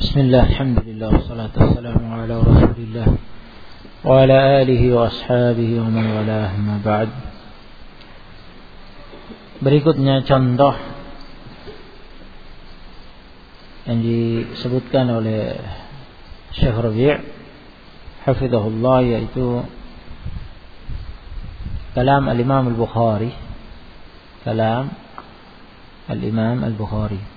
Bismillah, alhamdulillah, wassalatu wassalamu ala rasulillah wa ala alihi wa ashabihi wa man walah, ma ba'd. Berikutnya contoh yang disebutkan oleh Syekh Rabi' hafizahullah, yaitu kalam al-Imam al-Bukhari. Kalam al-Imam al-Bukhari.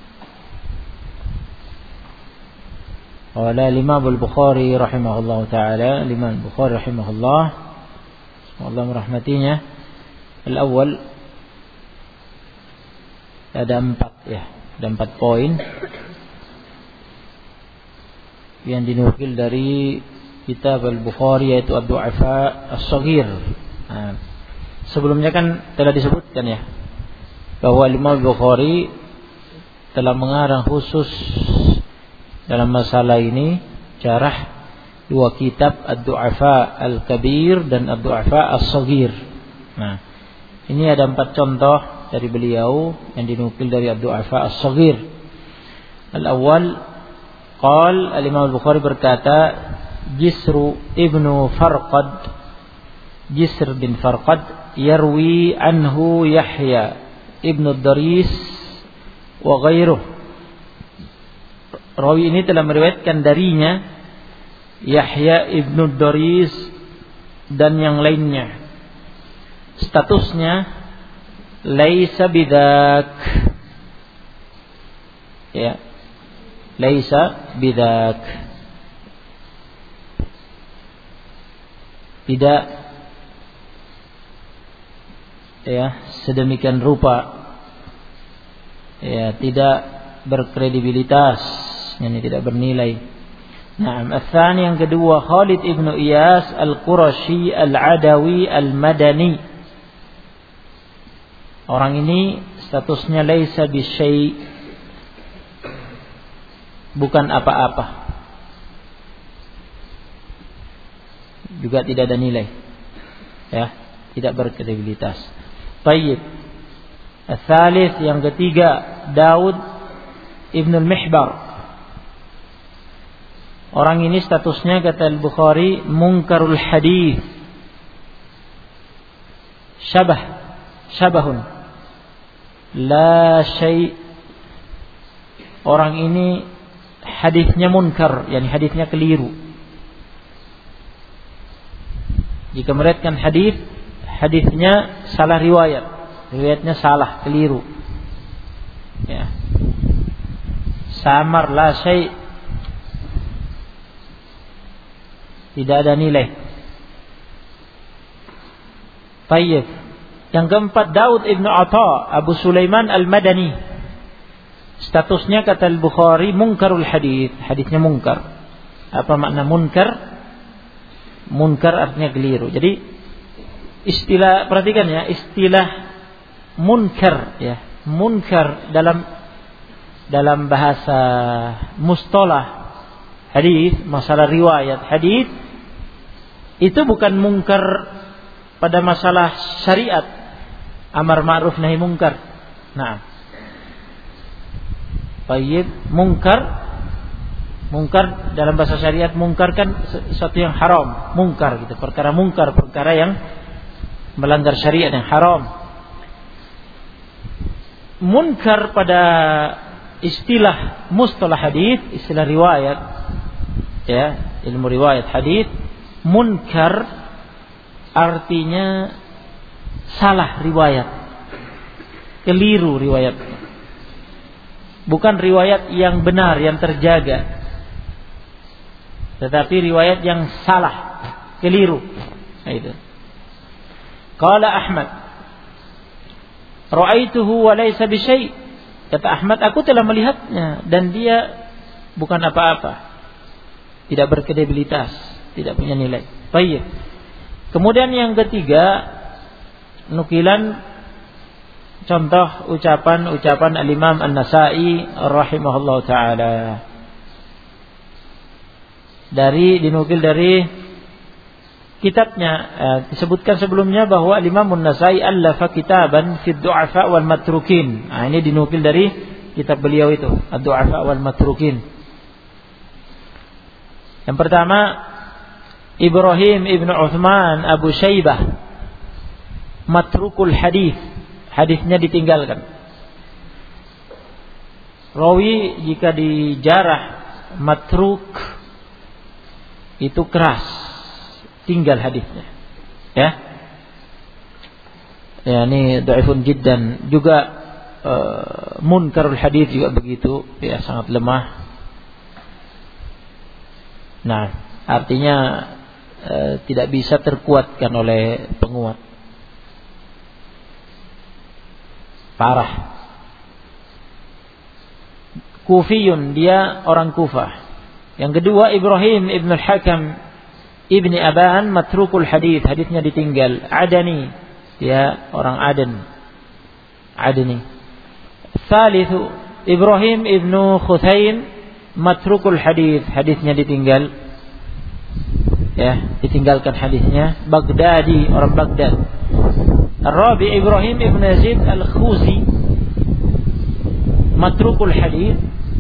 Qala al-Imam al-Bukhari rahimahullah ta'ala, al-Imam al-Bukhari rahimahullah, Allah merahmatinya. Al-awwal, ada empat poin yang dinukil dari kitab al-Bukhari, yaitu ad-du'afa as-saghir. Sebelumnya kan telah disebutkan ya, bahwa Imam Bukhari telah mengarang khusus dalam masalah ini, jarah dua kitab, ad-du'afa al-kabir dan ad-du'afa as-saghir. Nah, ini ada 4 contoh dari beliau yang dinukil dari ad-du'afa as-saghir. Al-awwal, qal al-Imam al-Bukhari berkata, Jisr bin Farqad yarwi anhu Yahya ibn ad-Daris wa ghairuh. Rawi ini telah meriwayatkan darinya Yahya ibn ad-Daris dan yang lainnya. Statusnya laisa bidak, ya, laisa bidak, tidak ya sedemikian rupa, ya, tidak berkredibilitas, ini tidak bernilai. Nah, al-thani, yang kedua, Khalid ibn Iyas al-Qurashi al-Adawi al-Madani. Orang ini statusnya laisa bisyai, bukan apa-apa, juga tidak ada nilai, ya, tidak berkredibilitas. Baik. Al-thalith, yang ketiga, Daud ibn al-Mihbar. Orang ini statusnya, kata al-Bukhari, munkarul hadith, syabahun la syai'. Orang ini hadisnya munkar, yani hadisnya keliru. Jika meriwayatkan hadis, hadisnya salah riwayatnya salah, keliru, ya, samar, la syai', tidak ada nilai. Tayyib. Yang keempat, Daud ibn Atha Abu Sulaiman al-Madani. Statusnya, kata al-Bukhari, munkarul hadith, hadithnya munkar. Apa makna munkar? Munkar artinya keliru. Jadi istilah, perhatikan ya, istilah munkar, ya, munkar dalam bahasa mustalah hadis, masalah riwayat hadis, itu bukan mungkar pada masalah syariat, amar ma'ruf nahi mungkar. Nah, baik, mungkar dalam bahasa syariat, mungkar kan sesuatu yang haram, mungkar gitu, perkara mungkar, perkara yang melanggar syariat, yang haram. Munkar pada istilah mustalah hadis, istilah riwayat, ya, ilmu riwayat hadis, munkar artinya salah riwayat, keliru riwayat, bukan riwayat yang benar, yang terjaga, tetapi riwayat yang salah, keliru. Nah, itu. Qala Ahmad, ra'aituhu wa laysa bi syai'. Kata Ahmad, aku telah melihatnya dan dia bukan apa-apa, tidak berkredibilitas, tidak punya nilai. Baik. Kemudian yang ketiga, nukilan contoh ucapan al-Imam An-Nasa'i rahimahullah ta'ala. Dinukil dari kitabnya, disebutkan sebelumnya bahwa al-Imam An-Nasa'i allafa kitaban fi ad-du'afa wal matrukin. Nah, ini dinukil dari kitab beliau itu, ad-du'afa wal matrukin. Yang pertama, Ibrahim ibn Uthman Abu Syaibah, matrukul hadis, hadisnya ditinggalkan. Rawi jika dijarah matruk itu keras, tinggal hadisnya. Ya. Ya, ini dhaifun jiddan. Juga munkarul hadis juga begitu, ya, sangat lemah. Nah, artinya tidak bisa terkuatkan oleh penguat. Parah. Kufiyun, dia orang Kufah. Yang kedua, Ibrahim ibn al-Hakam ibni Aban, matrukul hadith, hadithnya ditinggal. Adani, dia orang Aden. Adani. Thalithu, Ibrahim ibn Khuthain, matrukul hadith, hadithnya ditinggal. Ya, ditinggalkan hadithnya. Baghdadi, orang Baghdad. Ar-Rabi, Ibrahim ibn Yazid al-Khuzi, matrukul hadith,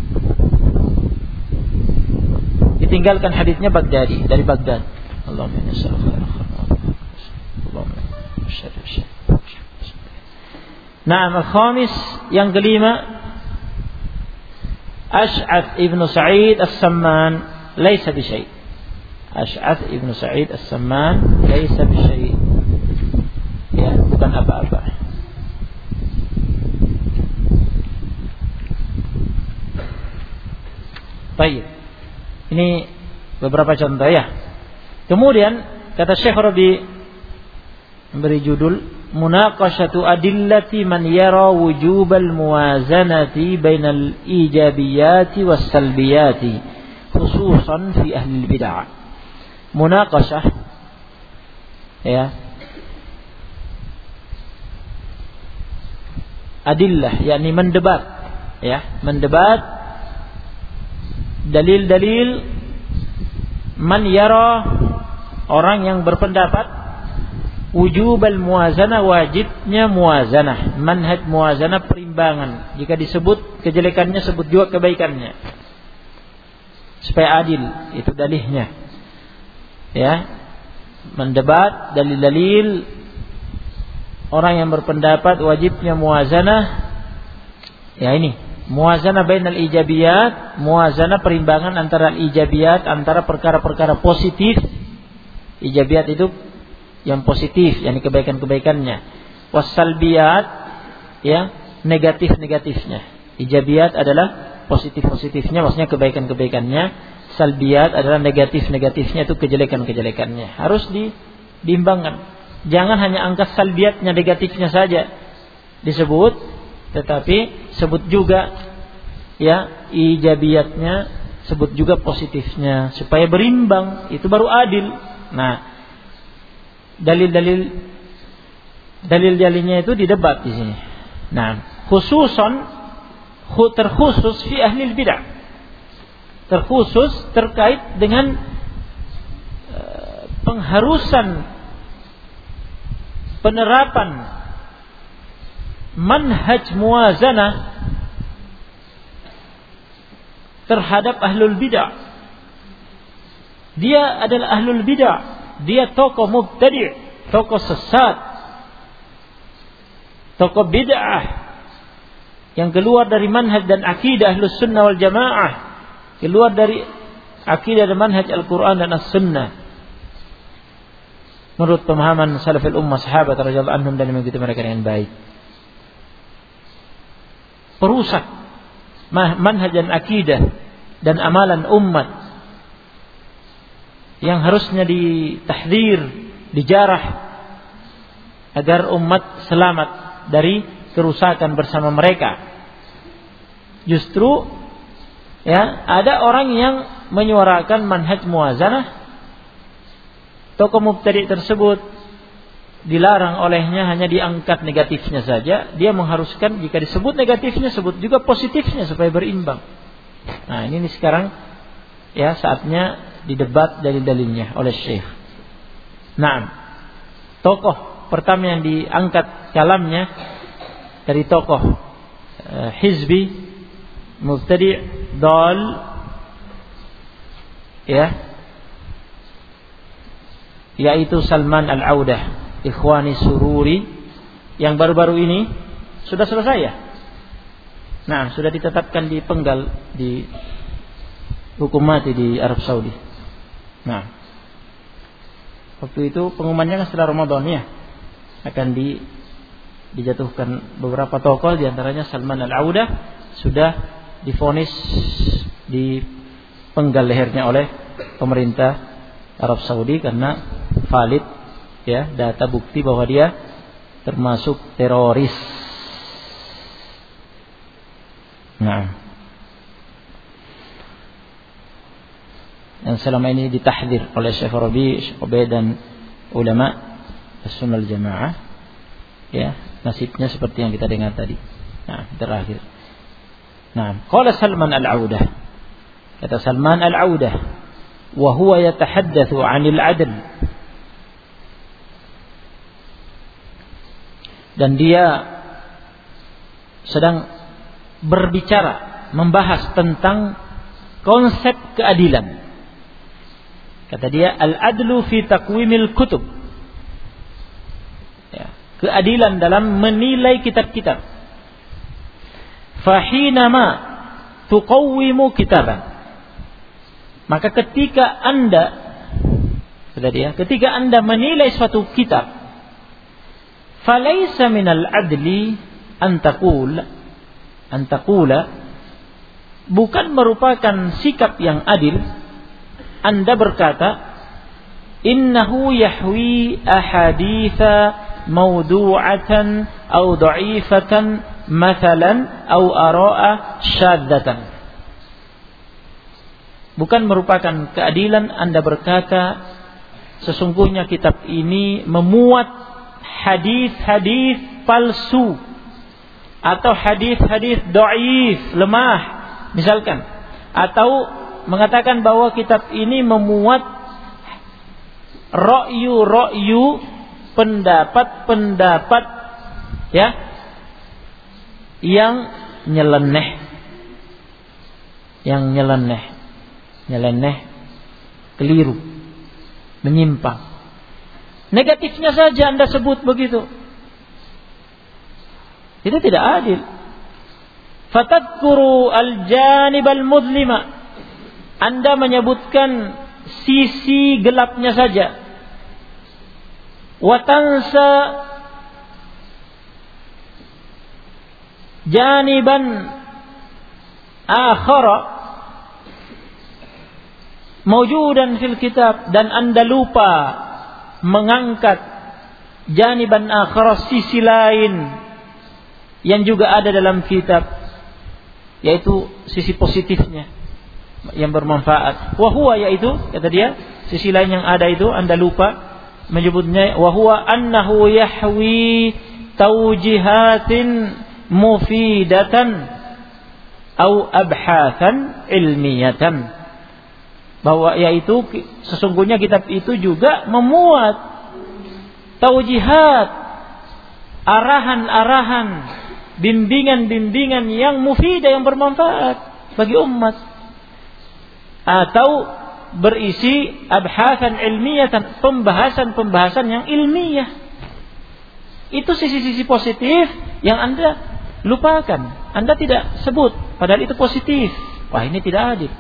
ditinggalkan hadithnya. Baghdadi, dari Baghdad. Allahumma inna Naam, al-khamis, yang kelima, Ash'ath ibn Sa'id as-Samman, laysa bi syai'. Ash'ath ibn Sa'id as-Samman, laysa bi syai'. Ya, bukan apa-apa. Baik. Ini beberapa contoh ya. Kemudian kata Syekh Rabi memberi judul Munaqashatu adillati man yara wujubal muwazanati bainal ijabiyati was salbiyati khususan fi ahli bid'ah. Munaqashah, ya, adillah, yakni mendebat, ya, mendebat dalil-dalil man yara, orang yang berpendapat wujubal muwazanah, wajibnya muwazanah, manhaj muwazanah, perimbangan. Jika disebut kejelekannya, sebut juga kebaikannya, supaya adil, itu dalihnya. Ya, mendebat dalil-dalil orang yang berpendapat wajibnya muwazanah. Ya, ini muwazanah bainal ijabiyat, muwazanah perimbangan antara ijabiyat, antara perkara-perkara positif. Ijabiyat itu yang positif, yakni kebaikan-kebaikannya. Wassalbiyat, ya, negatif-negatifnya. Ijabiyat adalah positif-positifnya, maksudnya kebaikan-kebaikannya. Salbiyat adalah negatif-negatifnya, itu kejelekan-kejelekannya. Harus diimbangkan. Jangan hanya angkat salbiyatnya, negatifnya saja disebut, tetapi sebut juga, ya, ijabiyatnya, sebut juga positifnya, supaya berimbang, itu baru adil. Nah, dalilnya itu didebat di sini. Nah, terkhusus fi ahli bid'ah, terkhusus terkait dengan pengharusan penerapan manhaj muwazanah terhadap ahlul bid'ah. Dia adalah ahlul bid'ah, dia tokoh mubtadi', tokoh sesat, tokoh bid'ah yang keluar dari manhaj dan akidah Ahlus Sunnah wal Jamaah, keluar dari akidah dan manhaj Al-Quran dan As-Sunnah menurut pemahaman salafil ummah, sahabat radhiyallahu anhum, dan mengikuti mereka dengan baik. Perusak manhaj dan akidah dan amalan umat yang harusnya ditahdzir, dijarah agar umat selamat dari kerusakan bersama mereka. Justru, ya, ada orang yang menyuarakan manhaj muwazanah, tokoh mubtadi' tersebut dilarang olehnya, hanya diangkat negatifnya saja. Dia mengharuskan jika disebut negatifnya, sebut juga positifnya supaya berimbang. Nah, ini sekarang, ya, saatnya didebat dalil-dalilnya oleh Syekh. Nah, tokoh pertama yang diangkat kalamnya dari tokoh hizbi, mubtadi', dal, ya, yaitu Salman Al-Audah, Ikhwani Sururi, yang baru-baru ini sudah selesai ya. Nah, sudah ditetapkan di penggal, di hukum mati di Arab Saudi. Nah, waktu itu pengumumannya kan setelah Ramadan ya, akan dijatuhkan beberapa tokoh, diantaranya Salman Al-Audah sudah divonis di penggal lehernya oleh pemerintah Arab Saudi karena valid ya data bukti bahwa dia termasuk teroris. Nah, yang selama ini ditahdir oleh Syekh Rabi, Syekh Ubaid dan ulama As-Sunnah Jamaah, ya nasibnya seperti yang kita dengar tadi. Nah, terakhir. Nah, qala Salman Al-Audah, kata Salman Al-Audah, wa huwa yatahaddatsu 'anil 'adl, dan dia sedang berbicara, membahas tentang konsep keadilan. Kata dia, al-adlu fi taqwimil kutub, ya, keadilan dalam menilai kitab-kitab. Fahinama tuqawwimu kitaban, maka ketika Anda, kata dia, ketika Anda menilai suatu kitab, falaysa minal adli an taqula, bukan merupakan sikap yang adil Anda berkata, innahu yahwi ahaditha mawdu'atan au dha'ifatan mathalan au ara'a syadzatan. Bukan merupakan keadilan Anda berkata, sesungguhnya kitab ini memuat hadis-hadis palsu atau hadis-hadis dhaif, lemah misalkan, atau mengatakan bahwa kitab ini memuat ra'yu pendapat-pendapat ya yang nyeleneh, keliru, menyimpang. Negatifnya saja Anda sebut begitu. Itu tidak adil. Fatadkuru al-janib al-mudlima, Anda menyebutkan sisi gelapnya saja. Watansa janiban akhara mawjudan fil kitab, dan Anda lupa mengangkat janiban akhara, sisi lain yang juga ada dalam kitab, yaitu sisi positifnya yang bermanfaat. Wa huwa, yaitu kata dia, sisi lain yang ada itu Anda lupa menyebutnya. Wa huwa annahu yahwi tawjihatin mufidatan au abhathan ilmiyatan, bahwa yaitu sesungguhnya kitab itu juga memuat taujihat, arahan-arahan, bimbingan-bimbingan yang mufidah, yang bermanfaat bagi umat, atau berisi abhathan ilmiyatan, pembahasan-pembahasan yang ilmiah. Itu sisi-sisi positif yang Anda lupakan, Anda tidak sebut, padahal itu positif. Wah, ini tidak adil.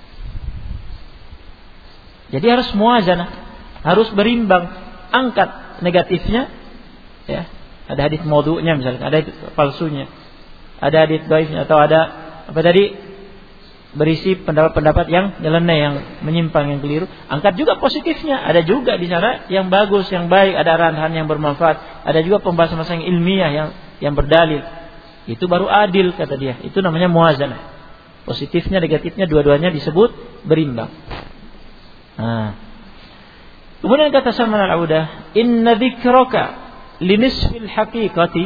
Jadi harus muwazanah, harus berimbang, angkat negatifnya, ya. Ada hadis maudhu'nya misalkan, ada hadis palsunya, ada hadis dhaifnya, atau ada apa tadi, berisi pendapat-pendapat yang nyeleneh, yang menyimpang, yang keliru. Angkat juga positifnya, ada juga di sana yang bagus, yang baik, ada arahan yang bermanfaat, ada juga pembahasan yang ilmiah yang berdalil. Itu baru adil, kata dia. Itu namanya muwazanah. Positifnya, negatifnya, dua-duanya disebut berimbang. Nah. Kemudian kata Salman Al-Audah, inna dzikraka linisfil haqiqati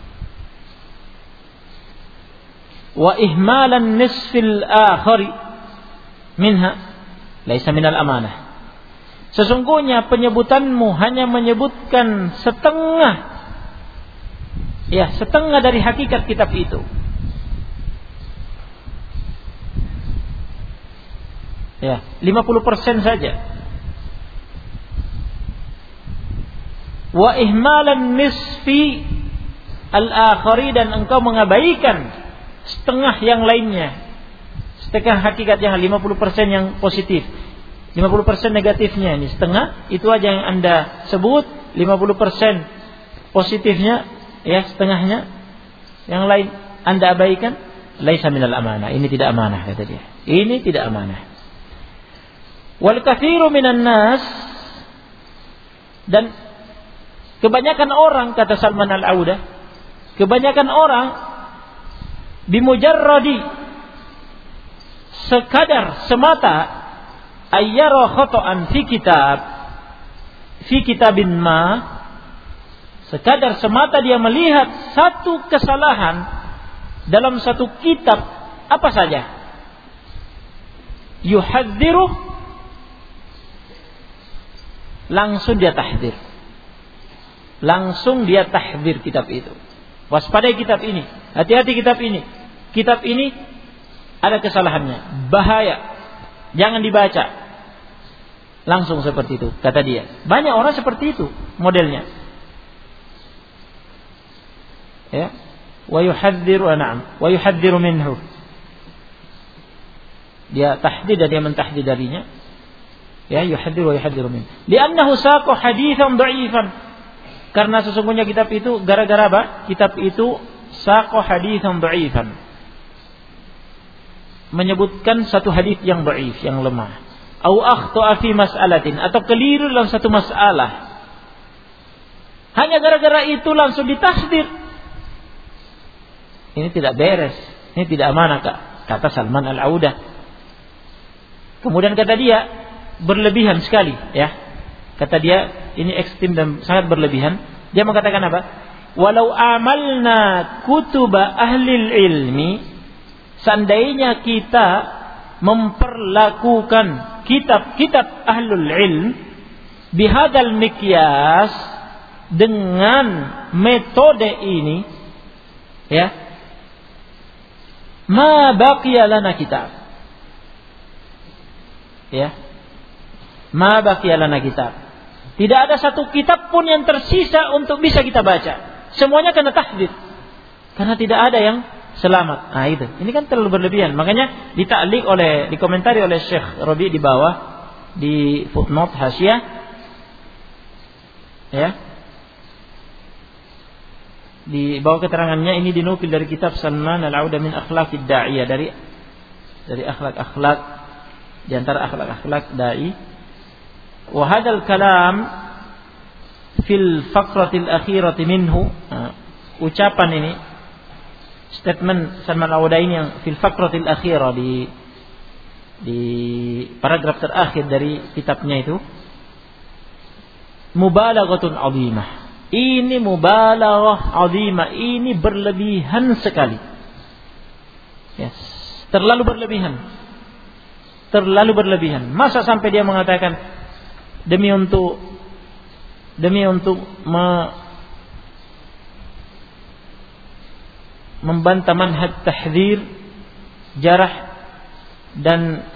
wa ihmalan nisfil akhari minha laisa minal amanah. Sesungguhnya penyebutanmu hanya menyebutkan setengah dari hakikat kitab itu. Ya, 50% saja. wa ihmalan nisfi al-akhari, dan engkau mengabaikan setengah yang lainnya. Setengah hakikatnya 50% yang positif, 50% negatifnya. Ini setengah itu aja yang Anda sebut, 50% positifnya, ya setengahnya yang lain Anda abaikan. Laisa minal amanah. Ini tidak amanah, kata dia. Ini tidak amanah. Wal katsiru minan nas, dan kebanyakan orang, kata Salman Al-Audah, kebanyakan orang bimujarradi, sekadar semata, ayyara khata'an fi kitabin ma, sekadar semata dia melihat satu kesalahan dalam satu kitab apa saja, yuhadziru, langsung dia tahdzir, langsung dia tahdzir kitab itu. Waspadai kitab ini, hati-hati kitab ini. Kitab ini ada kesalahannya, bahaya, jangan dibaca. Langsung seperti itu, kata dia. Banyak orang seperti itu modelnya. Ya, wa yuhadziru minhu. Dia tahdzir dan dia mentahdzir darinya. Ya, yuhadziru wa yuhadziru minhu. Li'annahu saqa haditsan dha'ifan. Karena sesungguhnya kitab itu, gara-gara apa? Kitab itu saqa haditsan dha'ifan, menyebutkan satu hadis yang dhaif, yang lemah. Au akhta'a fi mas'alatin, atau keliru dalam satu masalah. Hanya gara-gara itu langsung ditahdzir. Ini tidak beres, ini tidak amanah, kata Salman Al-Audah. Kemudian kata dia, berlebihan sekali, ya. Kata dia, ini ekstrim dan sangat berlebihan. Dia mengatakan apa? Walau amalna kutuba ahlil ilmi, seandainya kita memperlakukan kitab-kitab ahlul ilm bihadal mikyas, dengan metode ini, ya, ma baqiya lana kitab, ya, ma baqiya lana kitab, tidak ada satu kitab pun yang tersisa untuk bisa kita baca. Semuanya kena tahdzir, karena tidak ada yang selamat. Nah itu, ini kan terlalu berlebihan. Makanya dikomentari oleh Syekh Rabi di bawah, di footnote hasyiah, ya, di bawah keterangannya, ini dinukil dari kitab Salman Al-Audah min akhlaqid da'iyah, dari akhlak-akhlak, di antara akhlak-akhlak dai. Wa hadzal kalam fil faqratil akhirati minhu, ucapan ini, statement Salman Al-Audah ini yang fil faqratil akhirah, di paragraf terakhir dari kitabnya itu, mubalaghatun 'azimah. Ini mubalaghah 'azimah, ini berlebihan sekali. Yes, terlalu berlebihan. Terlalu berlebihan. Masa sampai dia mengatakan demi untuk membantah manhaj tahdzir, jarah, dan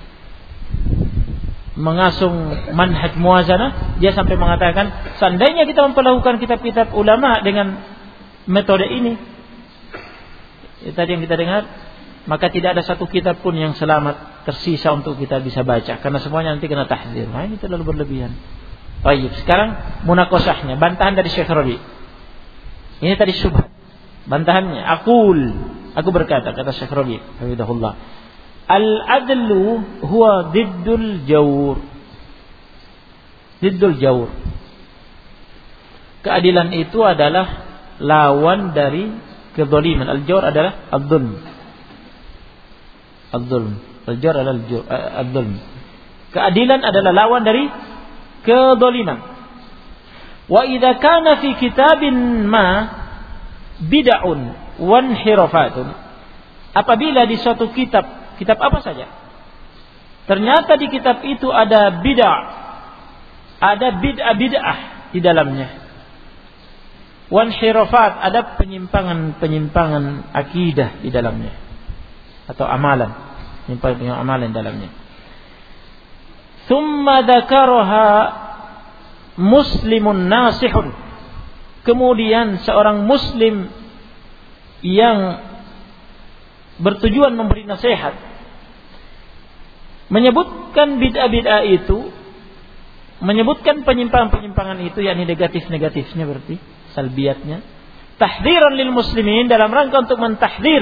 mengasung manhaj muwazanah, dia sampai mengatakan seandainya kita memperlakukan kitab-kitab ulama dengan metode ini, tadi yang kita dengar, maka tidak ada satu kitab pun yang selamat tersisa untuk kita bisa baca, karena semuanya nanti kena tahdzir. Nah, ini terlalu berlebihan. Baik, sekarang munaqashahnya, bantahan dari Syekh Rabi. Ini tadi syubhat, bantahannya. Aku berkata, kata Syekh Rabi hafizahullah, al-adlu huwa diddul jawr. Diddul jawr. Keadilan itu adalah lawan dari kezaliman. Al-jawr adalah al-zulm. Al-zulm. Al-jawr adalah al-zulm. Keadilan adalah lawan dari kezaliman. Wa idza kana fi kitabin ma bid'un wa inhirafatun, apabila di suatu kitab apa saja, ternyata di kitab itu ada bid'ah, ada bid'ah di dalamnya, wan hirafat, ada penyimpangan akidah di dalamnya, atau amalan, penyimpangan amalan di dalamnya. Thumma dzakaraha muslimun nasihun, kemudian seorang muslim yang bertujuan memberi nasihat, menyebutkan bid'ah-bid'ah itu, menyebutkan penyimpangan-penyimpangan itu, yakni negatif-negatifnya, berarti salbiatnya, tahdziran lil muslimin, dalam rangka untuk mentahdzir,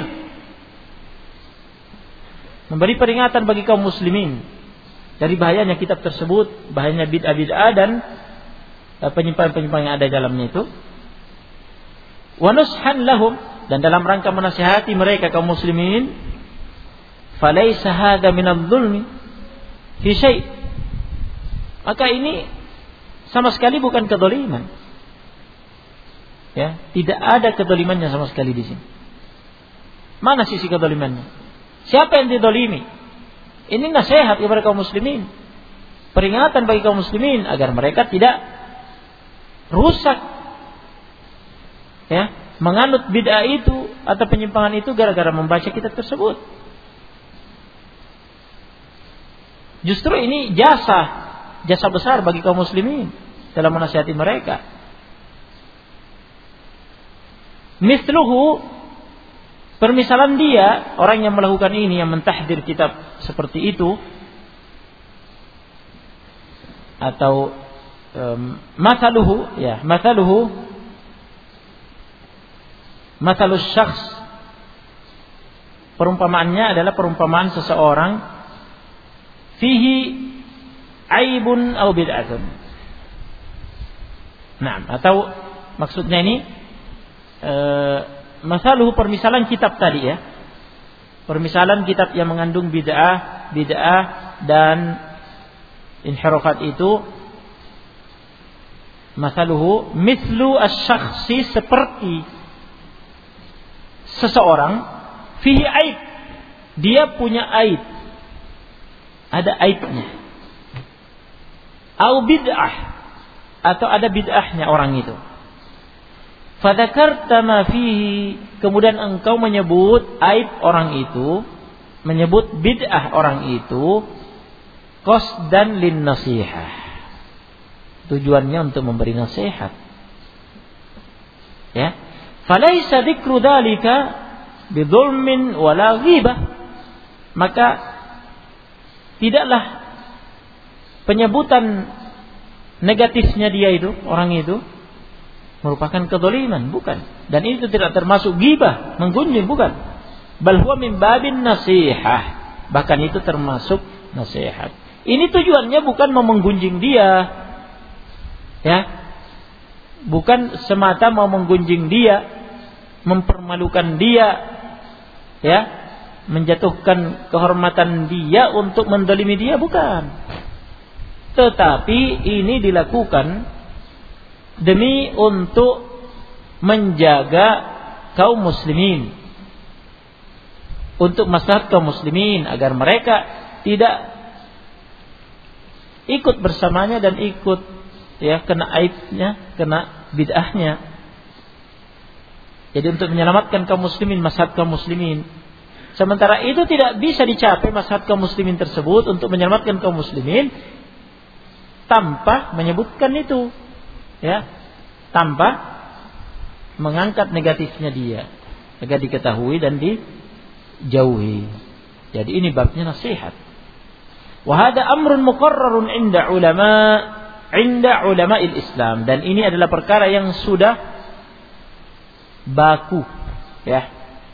memberi peringatan bagi kaum muslimin dari bahayanya kitab tersebut, bahayanya bid'ah-bid'ah dan penyimpangan-penyimpangan yang ada dalamnya itu. Wa nushan lahum, dan dalam rangka menasihati mereka kaum muslimin, falaysa hadza minadh dhulmi fi syai', maka ini sama sekali bukan kedzaliman. Ya, tidak ada kedzalimannya sama sekali di sini. Mana sisi kedzalimannya? Siapa yang dizalimi? Ini nasihat kepada kaum muslimin, peringatan bagi kaum muslimin agar mereka tidak rusak, ya, menganut bid'ah itu atau penyimpangan itu gara-gara membaca kitab tersebut. Justru ini jasa besar bagi kaum muslimin dalam menasihati mereka. Mithluhu, permisalan dia, orang yang melakukan ini, yang mentahdir kitab seperti itu, atau mathalus syakhs, perumpamaannya adalah perumpamaan seseorang, fihi aibun aw bid'atun. Nah, atau maksudnya ini masaluhu, permisalan kitab tadi, ya. Permisalan kitab yang mengandung bid'ah dan inhirafat itu, masaluhu mithlu asy-syakhsi, seperti seseorang, fihi aib, dia punya aib, ada aibnya, au bid'ah, atau ada bid'ahnya orang itu. Fadzakarta ma fihi, kemudian engkau menyebut aib orang itu, menyebut bid'ah orang itu, qasdan lin nasihah, tujuannya untuk memberi nasihat. Ya, falaisa dzikru dzalika bidzulmin wala ghibah, maka tidaklah penyebutan negatifnya dia itu, orang itu, merupakan kedzaliman, bukan. Dan itu tidak termasuk ghibah, menggunjing, bukan. Bal huwa min babin nasihah, bahkan itu termasuk nasihat. Ini tujuannya bukan mau menggunjing dia, ya, bukan semata mau menggunjing dia, mempermalukan dia, ya, menjatuhkan kehormatan dia untuk mendolimi dia, bukan. Tetapi ini dilakukan demi untuk menjaga kaum muslimin, untuk maslahat kaum muslimin, agar mereka tidak ikut bersamanya dan ikut, ya, kena aibnya, kena bid'ahnya. Jadi untuk menyelamatkan kaum muslimin, maslahat kaum muslimin. Sementara itu tidak bisa dicapai maslahat kaum muslimin tersebut untuk menyelamatkan kaum muslimin tanpa menyebutkan itu, ya, tanpa mengangkat negatifnya dia, agar diketahui dan dijauhi. Jadi ini babnya nasihat. Wa hada amrun muqarrarun inda ulama'il Islam, dan ini adalah perkara yang sudah baku, ya,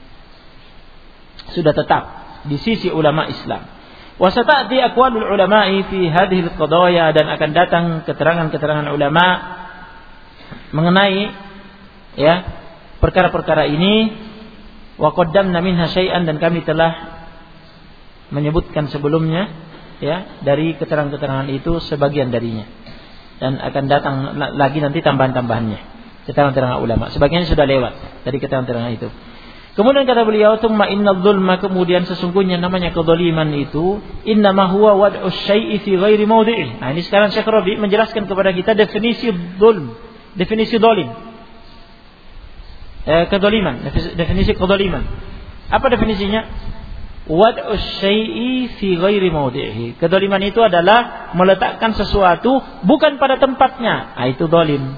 sudah tetap di sisi ulama Islam. Wa sata'ti aqwalul ulama'i fi hadhihi al-qadaya, dan akan datang keterangan-keterangan ulama mengenai, ya, perkara-perkara ini. Wa qaddamna minha syai'an, dan kami telah menyebutkan sebelumnya, ya, dari keterangan-keterangan itu sebagian darinya, dan akan datang lagi nanti tambahan-tambahannya, keterangan-keterangan ulama. Sebagian sudah lewat dari keterangan-keterangan itu. Kemudian kata beliau, tsumma innadz zulma, kemudian sesungguhnya namanya kedzaliman itu, innama huwa wad'us syai'i fi ghairi mawdi'ih. Nah, ini sekarang Syekh Rabi menjelaskan kepada kita definisi zulm, definisi zalim. Kedzaliman, definisi kedzaliman. Apa definisinya? wad'us syai'i fi ghairi mawdi'ihi. Kedzaliman itu adalah meletakkan sesuatu bukan pada tempatnya. Itu zalim.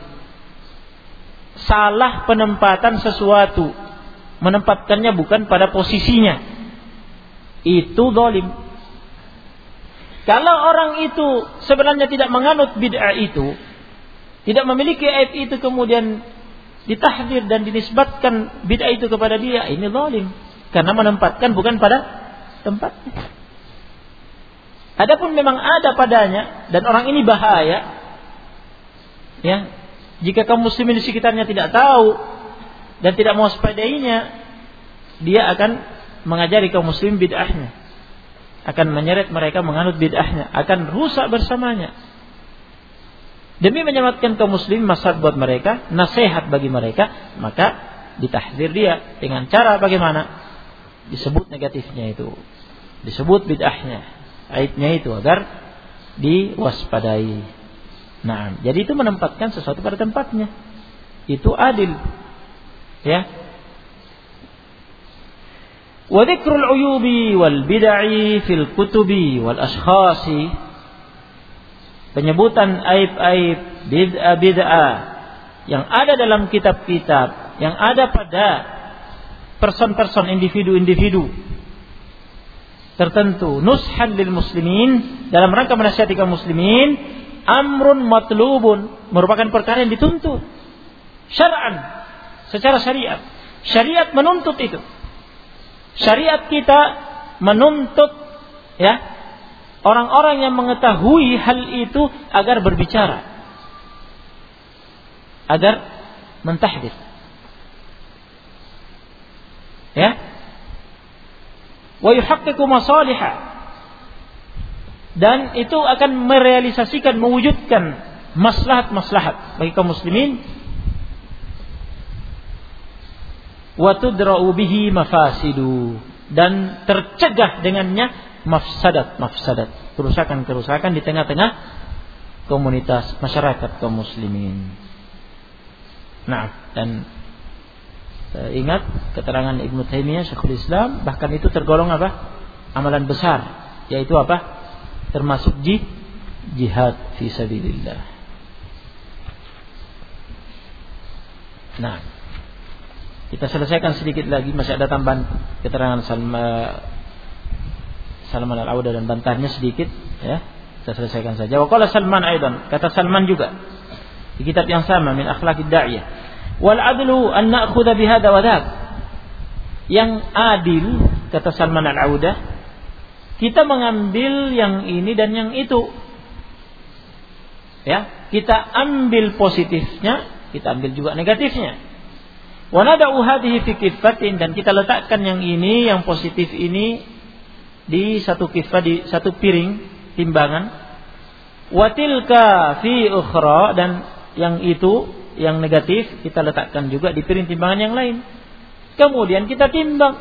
Salah penempatan sesuatu, menempatkannya bukan pada posisinya. Itu zalim. Kalau orang itu sebenarnya tidak menganut bid'ah itu, tidak memiliki aib itu, kemudian ditahdir dan dinisbatkan bid'ah itu kepada dia, ini zalim. Karena menempatkan bukan pada tempatnya. Adapun memang ada padanya dan orang ini bahaya, ya, jika kaum muslimin di sekitarnya tidak tahu dan tidak mewaspadainya, dia akan mengajari kaum muslim bid'ahnya, akan menyeret mereka menganut bid'ahnya, akan rusak bersamanya. Demi menyelamatkan kaum muslim, maslahat buat mereka, nasihat bagi mereka, maka ditahdzir dia dengan cara bagaimana? Disebut negatifnya itu, disebut bid'ahnya, aibnya itu, agar diwaspadai. Nah, jadi itu menempatkan sesuatu pada tempatnya, itu adil, ya. Wa dzikrul uyubi wal bid'i fil kutubi wal ashkhasi, penyebutan aib-aib, bid'ah yang ada dalam kitab-kitab, yang ada pada person-person, individu-individu tertentu, nushan lil muslimin, dalam rangka menasihati kaum muslimin, amrun matlubun, merupakan perkara yang dituntut syar'an, secara syariat. Syariat menuntut itu. Syariat kita menuntut, ya, orang-orang yang mengetahui hal itu agar berbicara, agar mentahdir, ya, wa yuhaqqiqu masalihah, dan itu akan merealisasikan, mewujudkan maslahat-maslahat bagi kaum muslimin, wa tudra'u bihi mafasidu, dan tercegah dengannya mafsadat, kerusakan-kerusakan di tengah-tengah komunitas masyarakat kaum muslimin. Nah, dan ingat keterangan Ibnu Taimiyah, Syekhul Islam, bahkan itu tergolong apa? Amalan besar, yaitu apa? Termasuk jihad fi sabilillah. Nah, kita selesaikan sedikit lagi, masih ada tambahan keterangan Salman Al-Auda dan bantahnya sedikit, ya. Kita selesaikan saja. Wa qala Salman aidan, kata Salman juga di kitab yang sama, Min Akhlaqid Da'iyah, wal adlu an na'khudha bihadza wa dzak. Yang adil, kata Salman Al-Auda, kita mengambil yang ini dan yang itu. Ya, kita ambil positifnya, kita ambil juga negatifnya. Wa nad'u hadhihi fi kiffatin, dan kita letakkan yang ini, yang positif ini di satu kiffah, di satu piring timbangan. Wa tilka fi ukhra, dan yang itu, yang negatif, kita letakkan juga di piring timbangan yang lain. Kemudian kita timbang,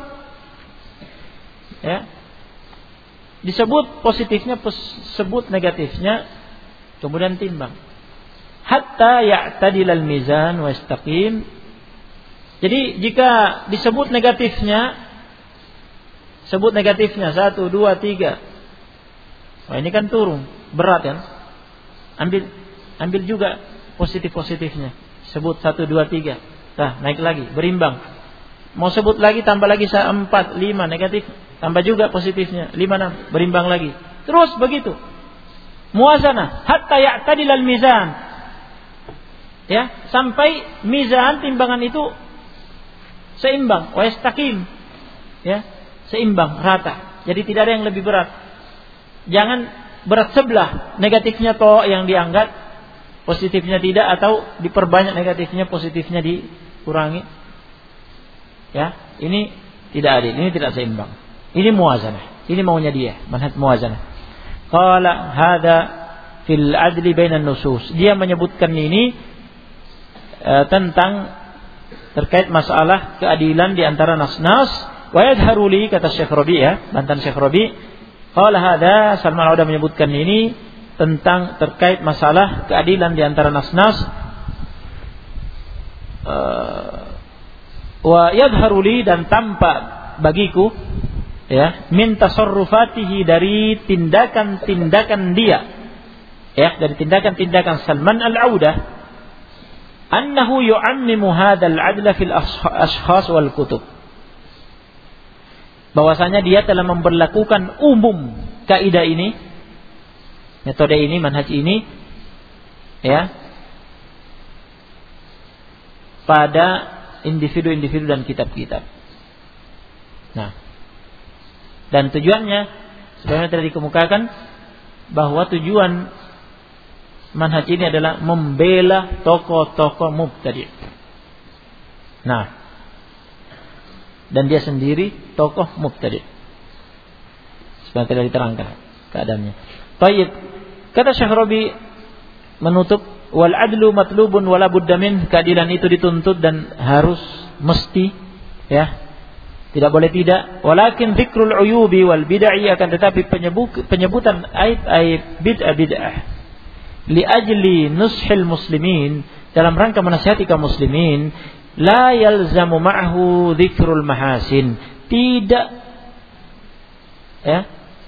ya, disebut positifnya, sebut negatifnya, kemudian timbang. Hatta ya'tadilal mizan wa istaqim. Jadi jika disebut negatifnya, sebut negatifnya 1, 2, 3. Wah, ini kan turun, berat kan? Ambil juga positif-positifnya. Sebut 1, 2, 3. Nah, naik lagi, berimbang. Mau sebut lagi, tambah lagi 4, 5 negatif, tambah juga positifnya 5, 6, berimbang lagi. Terus begitu. Muwazanah hatta ya'tadilal mizan. Ya, sampai mizan, timbangan itu seimbang, wa yastaqim. Ya, seimbang, rata. Jadi tidak ada yang lebih berat. Jangan berat sebelah, negatifnya toh yang diangkat, positifnya tidak, atau diperbanyak negatifnya, positifnya dikurangi. Ya, ini tidak adil, ini tidak seimbang. Ini muwazanah. Ini maunya dia, manhaj muwazanah. Qala hada fil adli bainan nusus. Dia menyebutkan ini tentang terkait masalah keadilan di antara nas-nas. Wa yadharu li, kata Syekh Rabi, ya, bantahan Syekh Rabi. Qala hada, Salman Al-Auda menyebutkan ini tentang terkait masalah keadilan di antara nas-nas. Wa yadharu li, dan tampak bagiku, ya, min tasarrufatihi, dari tindakan-tindakan dia, ya, dari tindakan-tindakan Salman al-Audah, annahu yu'ammimu hadzal 'adla fil ashkhas wal kutub, bahwasanya dia telah memberlakukan umum kaidah ini, metode ini, manhaj ini, ya, pada individu-individu dan kitab-kitab. Nah, dan tujuannya sebagaimana telah dikemukakan bahwa tujuan manhaj ini adalah membela tokoh-tokoh mubtadi'. Nah, dan dia sendiri tokoh mubtadi'. Sebagaimana telah diterangkan keadaannya. Baik, kata Syekh Rabi menutup, wal adlu matlubun wala budda min, keadilan itu dituntut dan harus, mesti, ya, tidak boleh tidak. Walakin dzikrul uyubi wal bid'ah, akan tetapi penyebutan aib-aib bid'ah li ajli nushil muslimin, dalam rangka menasihati kaum muslimin, la yalzamu ma'hu dzikrul mahasin, tidak, ya,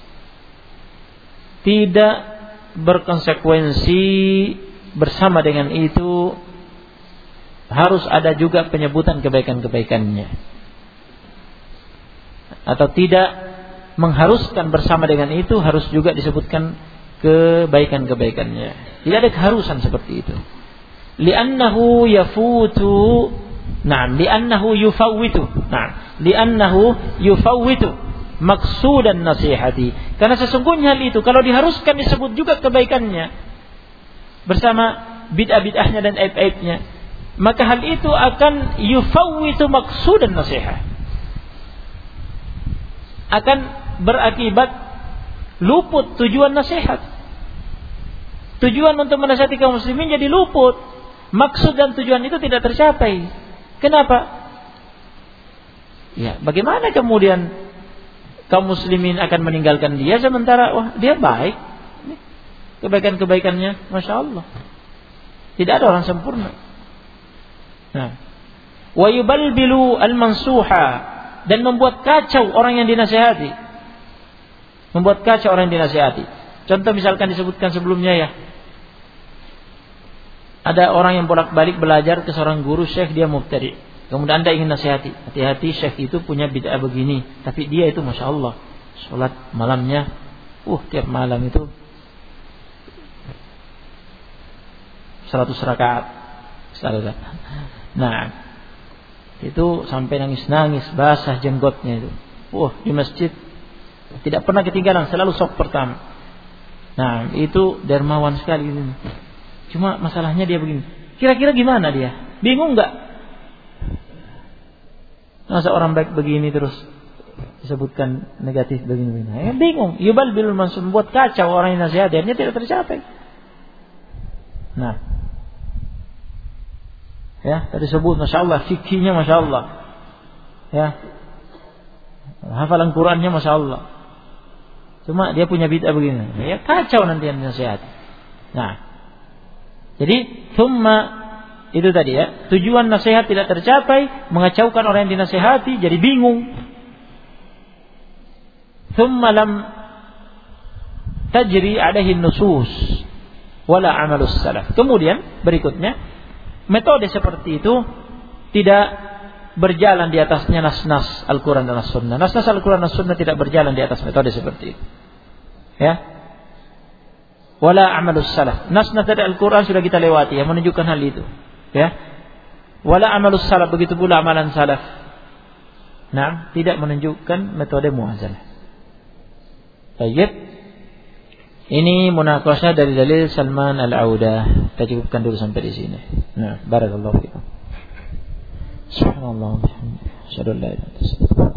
tidak berkonsekuensi bersama dengan itu harus ada juga penyebutan kebaikan-kebaikannya, atau tidak mengharuskan bersama dengan itu harus juga disebutkan kebaikan-kebaikannya. Tidak ada keharusan seperti itu. Li'annahu yafutu, li'annahu yufawwitu, li'annahu yufawwitu maqsudan nasihati. Karena sesungguhnya hal itu kalau diharuskan disebut juga kebaikannya bersama bid'ah-bid'ahnya dan aib-aibnya, maka hal itu akan yufawwitu maqsudan nasihat, akan berakibat luput tujuan nasihat. Tujuan untuk menasihati kaum muslimin jadi luput. Maksud dan tujuan itu tidak tercapai. Kenapa? Ya, bagaimana kemudian kaum muslimin akan meninggalkan dia sementara wah dia baik, kebaikan-kebaikannya Masya Allah. Tidak ada orang sempurna. Nah, wa yubalbilu al-mansuha, dan membuat kacau orang yang dinasihati. Membuat kacau orang yang dinasihati. Contoh misalkan disebutkan sebelumnya, ya, ada orang yang bolak-balik belajar ke seorang guru syekh, dia mubtadi'. Kemudian Anda ingin nasihati, hati-hati, syekh itu punya bid'ah begini, tapi dia itu Masya Allah sholat malamnya, tiap malam itu 100 rakaat. Nah, itu sampai nangis-nangis, basah jenggotnya itu. Di masjid tidak pernah ketinggalan, selalu saf pertama. Nah, itu dermawan sekali ini. Cuma masalahnya dia begini. Kira-kira gimana dia? Bingung enggak? Masa orang baik begini terus disebutkan negatif begini. Bingung. Yubalbil mansub, membuat kacau orang yang nasihat, akhirnya tidak tercapai. Nah, ya, tadi sebut Masya Allah, fikihnya Masya Allah, ya, hafalan Qurannya Masya Allah, cuma dia punya bid'ah begini, ya kacau nanti yang dinasihati. Nah, jadi thumma itu tadi, ya, tujuan nasihat tidak tercapai, mengacaukan orang yang dinasihati, jadi bingung. Thumma lam tajri alaihi nusus wala amalus salaf. Kemudian berikutnya, metode seperti itu tidak berjalan di atasnya nas-nas Al-Quran dan As-Sunnah. Nas-nas Al-Quran dan As-Sunnah tidak berjalan di atas metode seperti itu. Ya. Wala amalus salaf. Nas-nas dari Al-Quran sudah kita lewati, yang menunjukkan hal itu. Ya. Wala amalus salaf, begitu pula amalan salaf. Nah, tidak menunjukkan metode muazalah. Baik. Ini munaqashah dari dalil Salman al-Audah. Kita cukupkan dulu sampai di sini. Nah, barakallahu fiikum. Subhanallah. Asyhadu an la ilaha illallah.